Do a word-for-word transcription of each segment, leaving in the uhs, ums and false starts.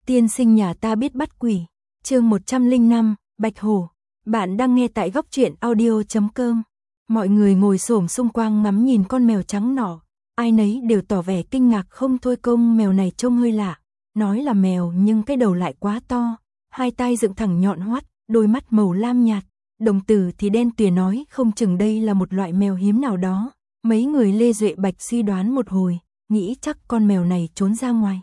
Tiên sinh nhà ta biết bắt quỷ. Chương một trăm lẻ năm, Bạch Hổ. Bạn đang nghe tại góc truyện audio chấm com. Mọi người ngồi xổm xung quanh ngắm nhìn con mèo trắng nọ, ai nấy đều tỏ vẻ kinh ngạc không thôi. Công mèo này trông hơi lạ, nói là mèo nhưng cái đầu lại quá to, hai tai dựng thẳng nhọn hoắt, đôi mắt màu lam nhạt, đồng tử thì đen tuyền, nói không chừng đây là một loại mèo hiếm nào đó. Mấy người Lê Duệ Bạch suy đoán một hồi, nghĩ chắc con mèo này trốn ra ngoài.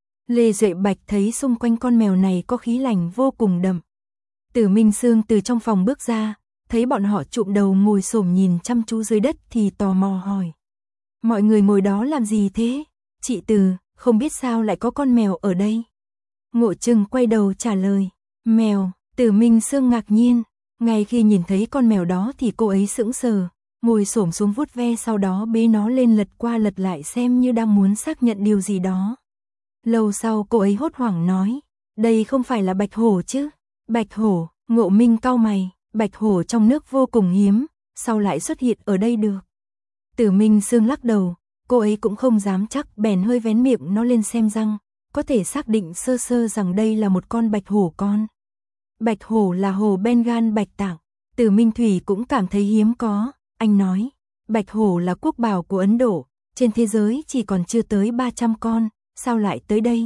Lê Duệ Bạch thấy xung quanh con mèo này có khí lạnh vô cùng đậm. Tử Minh Sương từ trong phòng bước ra, thấy bọn họ chụm đầu ngồi xổm nhìn chăm chú dưới đất thì tò mò hỏi: mọi người ngồi đó làm gì thế? Chị Từ, không biết sao lại có con mèo ở đây. Ngộ Trừng quay đầu trả lời: mèo. Tử Minh Sương ngạc nhiên, ngay khi nhìn thấy con mèo đó thì cô ấy sững sờ, ngồi xổm xuống vuốt ve, sau đó bế nó lên lật qua lật lại xem như đang muốn xác nhận điều gì đó. Lâu sau cô ấy hốt hoảng nói: đây không phải là bạch hổ chứ? Bạch hổ? Ngộ Minh cau mày, bạch hổ trong nước vô cùng hiếm, sao lại xuất hiện ở đây được? Tử Minh Sương lắc đầu, cô ấy cũng không dám chắc, bèn hơi vén miệng nó lên xem răng, có thể xác định sơ sơ rằng đây là một con bạch hổ con. Bạch hổ là hổ Bengal bạch tạng. Tử Minh Thủy cũng cảm thấy hiếm có, anh nói: bạch hổ là quốc bảo của Ấn Độ, trên thế giới chỉ còn chưa tới ba trăm con, sao lại tới đây?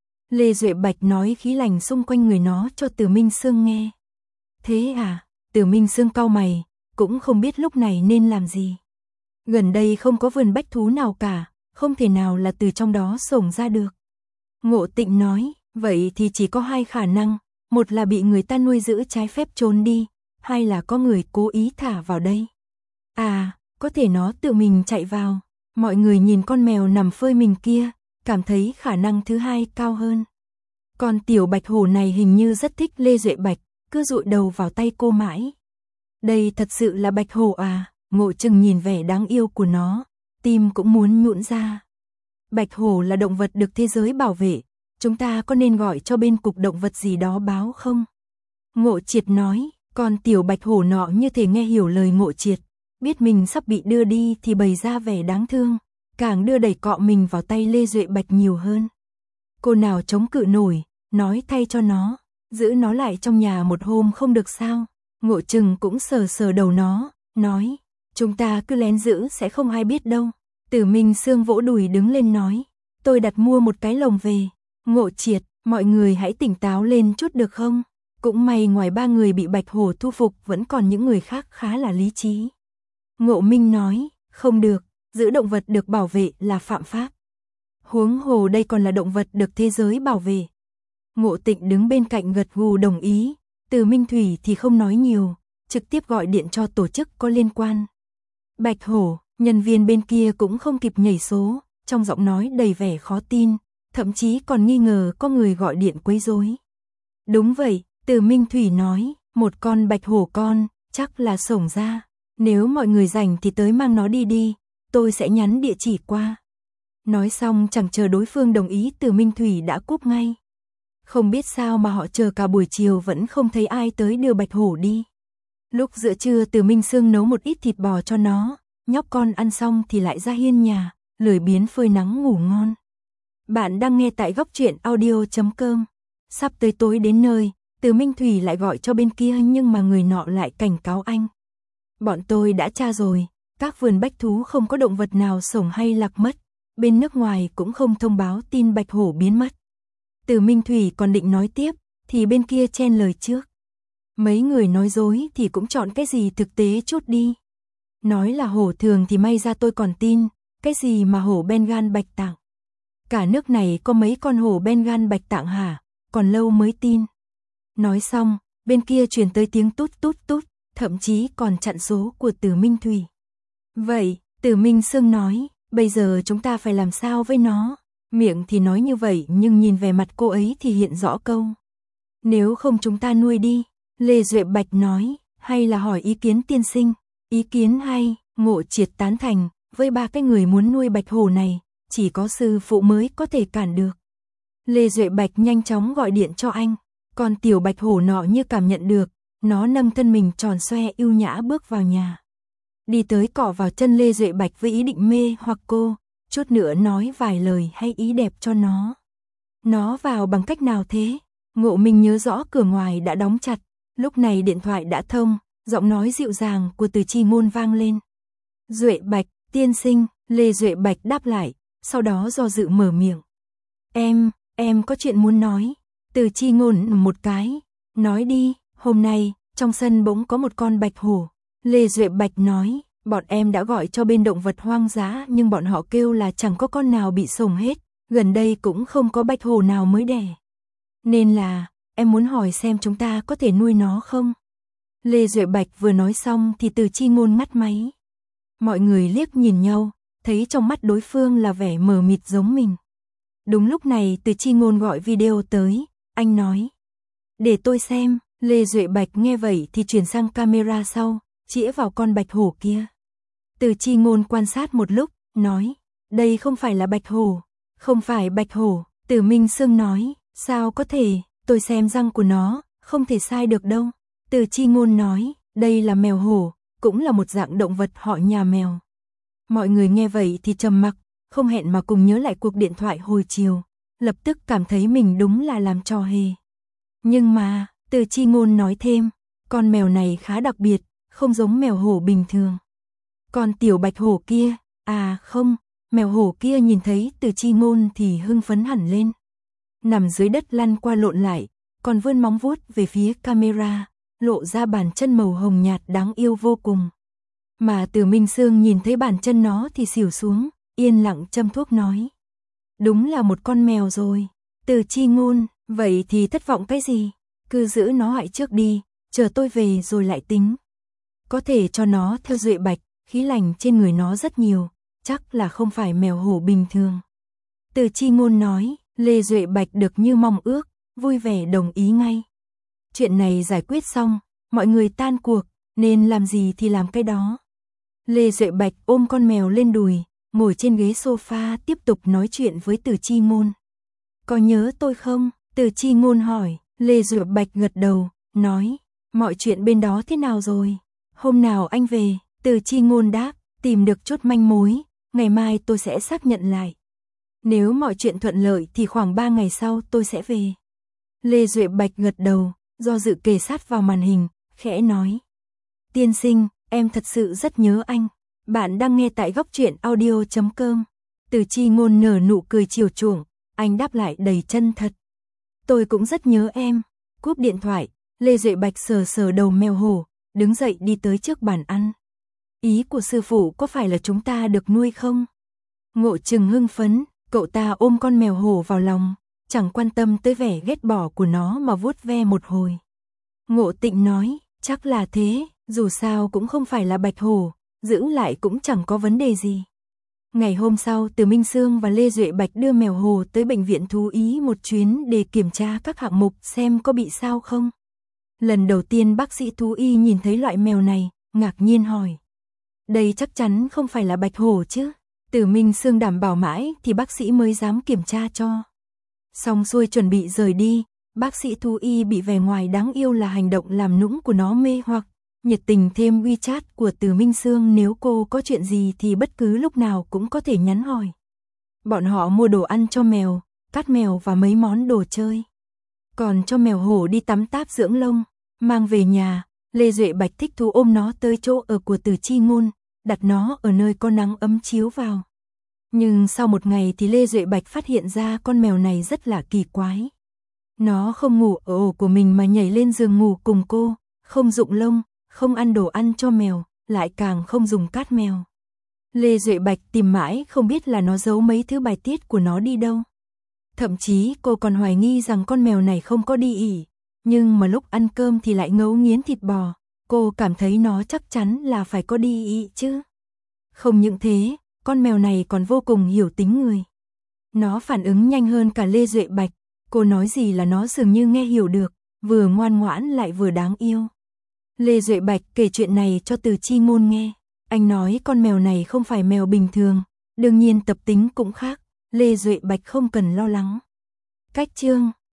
Lê Duệ Bạch nói khí lạnh xung quanh người nó cho Tử Minh Sương nghe. Thế à? Tử Minh Sương cau mày, cũng không biết lúc này nên làm gì. Gần đây không có vườn bách thú nào cả, không thể nào là từ trong đó xổng ra được. Ngộ Tịnh nói: vậy thì chỉ có hai khả năng, một là bị người ta nuôi giữ trái phép trốn đi, hai là có người cố ý thả vào đây. À, có thể nó tự mình chạy vào. Mọi người nhìn con mèo nằm phơi mình kia, cảm thấy khả năng thứ hai cao hơn. Con tiểu bạch hổ này hình như rất thích Lê Duệ Bạch, cứ dụi đầu vào tay cô mãi. Đây thật sự là bạch hổ à? Ngộ Trừng nhìn vẻ đáng yêu của nó, tim cũng muốn nhũn ra. Bạch hổ là động vật được thế giới bảo vệ, chúng ta có nên gọi cho bên cục động vật gì đó báo không? Ngộ Triệt nói. Con tiểu bạch hổ nọ như thể nghe hiểu lời Ngộ Triệt, biết mình sắp bị đưa đi thì bày ra vẻ đáng thương, càng đưa đẩy cọ mình vào tay Lê Duệ Bạch nhiều hơn. Cô nào chống cự nổi, nói thay cho nó, giữ nó lại trong nhà một hôm không được sao? Ngộ Trừng cũng sờ sờ đầu nó, nói: chúng ta cứ lén giữ sẽ không ai biết đâu. Tử Minh Sương vỗ đùi đứng lên nói: tôi đặt mua một cái lồng về. Ngộ Triệt, mọi người hãy tỉnh táo lên chút được không? Cũng may ngoài ba người bị bạch hổ thu phục vẫn còn những người khác khá là lý trí. Ngộ Minh nói: không được, giữ động vật được bảo vệ là phạm pháp. Huống hồ đây còn là động vật được thế giới bảo vệ. Ngộ Tịnh đứng bên cạnh gật gù đồng ý, Từ Minh Thủy thì không nói nhiều, trực tiếp gọi điện cho tổ chức có liên quan. Bạch hổ, nhân viên bên kia cũng không kịp nhảy số, trong giọng nói đầy vẻ khó tin, thậm chí còn nghi ngờ có người gọi điện quấy rối. Đúng vậy, Từ Minh Thủy nói, một con bạch hổ con, chắc là xổng ra. Nếu mọi người rảnh thì tới mang nó đi đi, tôi sẽ nhắn địa chỉ qua. Nói xong chẳng chờ đối phương đồng ý, Từ Minh Thủy đã cúp ngay. Không biết sao mà họ chờ cả buổi chiều vẫn không thấy ai tới đưa bạch hổ đi. Lúc giữa trưa Từ Minh Sương nấu một ít thịt bò cho nó, nhóc con ăn xong thì lại ra hiên nhà, lười biếng phơi nắng ngủ ngon. Bạn đang nghe tại góc truyện audio chấm com. Sắp tới tối đến nơi, Từ Minh Thủy lại gọi cho bên kia nhưng mà người nọ lại cảnh cáo anh. Bọn tôi đã tra rồi, các vườn bách thú không có động vật nào xổng hay lạc mất, bên nước ngoài cũng không thông báo tin bạch hổ biến mất. Từ Minh Thủy còn định nói tiếp, thì bên kia chen lời trước. Mấy người nói dối thì cũng chọn cái gì thực tế chút đi. Nói là hổ thường thì may ra tôi còn tin, cái gì mà hổ Bengal bạch tạng. Cả nước này có mấy con hổ Bengal bạch tạng hả, còn lâu mới tin. Nói xong, bên kia truyền tới tiếng tút tút tút, thậm chí còn chặn số của Từ Minh Thủy. Vậy, Từ Minh Sương nói, bây giờ chúng ta phải làm sao với nó? Miệng thì nói như vậy nhưng nhìn về mặt cô ấy thì hiện rõ câu. Nếu không chúng ta nuôi đi. Lê Duệ Bạch nói, hay là hỏi ý kiến tiên sinh. Ý kiến hay, Ngộ Triệt tán thành, với ba cái người muốn nuôi bạch hổ này, chỉ có sư phụ mới có thể cản được. Lê Duệ Bạch nhanh chóng gọi điện cho anh, còn tiểu bạch hổ nọ như cảm nhận được, nó nâng thân mình tròn xoe ưu nhã bước vào nhà. Đi tới cọ vào chân Lê Duệ Bạch với ý định mê hoặc cô, chút nữa nói vài lời hay ý đẹp cho nó. Nó vào bằng cách nào thế? Ngộ Minh nhớ rõ cửa ngoài đã đóng chặt, lúc này điện thoại đã thông, giọng nói dịu dàng của Từ Chi Ngôn vang lên. Duệ Bạch, tiên sinh, Lê Duệ Bạch đáp lại, sau đó do dự mở miệng. Em, em có chuyện muốn nói. Từ Chi Ngôn một cái, nói đi, hôm nay, trong sân bỗng có một con bạch hổ. Lê Duệ Bạch nói, bọn em đã gọi cho bên động vật hoang dã nhưng bọn họ kêu là chẳng có con nào bị sổng hết, gần đây cũng không có bạch hổ nào mới đẻ. Nên là, em muốn hỏi xem chúng ta có thể nuôi nó không? Lê Duệ Bạch vừa nói xong thì Từ Chi Ngôn ngắt máy. Mọi người liếc nhìn nhau, thấy trong mắt đối phương là vẻ mờ mịt giống mình. Đúng lúc này Từ Chi Ngôn gọi video tới, anh nói. Để tôi xem, Lê Duệ Bạch nghe vậy thì chuyển sang camera sau, chĩa vào con bạch hổ kia. Từ Chi Ngôn quan sát một lúc, nói. Đây không phải là bạch hổ, không phải bạch hổ. Từ Minh Sương nói, sao có thể, tôi xem răng của nó, không thể sai được đâu. Từ Chi Ngôn nói, đây là mèo hổ, cũng là một dạng động vật họ nhà mèo. Mọi người nghe vậy thì trầm mặc, không hẹn mà cùng nhớ lại cuộc điện thoại hồi chiều, lập tức cảm thấy mình đúng là làm trò hề. Nhưng mà, Từ Chi Ngôn nói thêm, con mèo này khá đặc biệt, không giống mèo hổ bình thường. Con tiểu bạch hổ kia, à không, mèo hổ kia nhìn thấy Từ Chi Ngôn thì hưng phấn hẳn lên. Nằm dưới đất lăn qua lộn lại, còn vươn móng vuốt về phía camera, lộ ra bàn chân màu hồng nhạt đáng yêu vô cùng. Mà Từ Minh Sương nhìn thấy bàn chân nó thì xỉu xuống, yên lặng châm thuốc nói. Đúng là một con mèo rồi. Từ Chi Ngôn, vậy thì thất vọng cái gì? Cứ giữ nó lại trước đi, chờ tôi về rồi lại tính. Có thể cho nó theo Duệ Bạch, khí lành trên người nó rất nhiều, chắc là không phải mèo hổ bình thường. Từ Chi Ngôn nói, Lê Duệ Bạch được như mong ước, vui vẻ đồng ý ngay. Chuyện này giải quyết xong, mọi người tan cuộc, nên làm gì thì làm cái đó. Lê Duệ Bạch ôm con mèo lên đùi, ngồi trên ghế sofa tiếp tục nói chuyện với Từ Chi Ngôn. Có nhớ tôi không? Từ Chi Ngôn hỏi. Lê Duệ Bạch gật đầu, nói, mọi chuyện bên đó thế nào rồi? Hôm nào anh về? Từ Chi Ngôn đáp, tìm được chút manh mối, ngày mai tôi sẽ xác nhận lại. Nếu mọi chuyện thuận lợi thì khoảng ba ngày sau tôi sẽ về. Lê Duệ Bạch gật đầu, do dự kề sát vào màn hình, khẽ nói. Tiên sinh, em thật sự rất nhớ anh. Bạn đang nghe tại góc truyện audio chấm com. Từ Chi Ngôn nở nụ cười chiều chuộng, anh đáp lại đầy chân thật. Tôi cũng rất nhớ em. Cúp điện thoại, Lê Duệ Bạch sờ sờ đầu mèo hổ, đứng dậy đi tới trước bàn ăn. Ý của sư phụ có phải là chúng ta được nuôi không? Ngộ Trừng hưng phấn, cậu ta ôm con mèo hổ vào lòng, chẳng quan tâm tới vẻ ghét bỏ của nó mà vuốt ve một hồi. Ngộ Tịnh nói, chắc là thế, dù sao cũng không phải là bạch hổ, giữ lại cũng chẳng có vấn đề gì. Ngày hôm sau, Từ Minh Sương và Lê Duệ Bạch đưa mèo hổ tới bệnh viện thú y một chuyến để kiểm tra các hạng mục xem có bị sao không. Lần đầu tiên bác sĩ thú y nhìn thấy loại mèo này, ngạc nhiên hỏi. Đây chắc chắn không phải là bạch hổ chứ? Từ Minh Sương đảm bảo mãi thì bác sĩ mới dám kiểm tra cho. Xong xuôi chuẩn bị rời đi, bác sĩ thú y bị vẻ ngoài đáng yêu là hành động làm nũng của nó mê hoặc, nhiệt tình thêm WeChat của Từ Minh Sương, nếu cô có chuyện gì thì bất cứ lúc nào cũng có thể nhắn hỏi. Bọn họ mua đồ ăn cho mèo, cát mèo và mấy món đồ chơi. Còn cho mèo hổ đi tắm táp dưỡng lông, mang về nhà, Lê Duệ Bạch thích thú ôm nó tới chỗ ở của Từ Chi Ngôn, đặt nó ở nơi có nắng ấm chiếu vào. Nhưng sau một ngày thì Lê Duệ Bạch phát hiện ra con mèo này rất là kỳ quái. Nó không ngủ ở ổ của mình mà nhảy lên giường ngủ cùng cô, không rụng lông, không ăn đồ ăn cho mèo, lại càng không dùng cát mèo. Lê Duệ Bạch tìm mãi không biết là nó giấu mấy thứ bài tiết của nó đi đâu. Thậm chí cô còn hoài nghi rằng con mèo này không có đi ỉ, nhưng mà lúc ăn cơm thì lại ngấu nghiến thịt bò, cô cảm thấy nó chắc chắn là phải có đi ỉ chứ. Không những thế, con mèo này còn vô cùng hiểu tính người. Nó phản ứng nhanh hơn cả Lê Duệ Bạch, cô nói gì là nó dường như nghe hiểu được, vừa ngoan ngoãn lại vừa đáng yêu. Lê Duệ Bạch kể chuyện này cho Từ Chi Ngôn nghe, anh nói con mèo này không phải mèo bình thường, đương nhiên tập tính cũng khác, Lê Duệ Bạch không cần lo lắng. Cách chương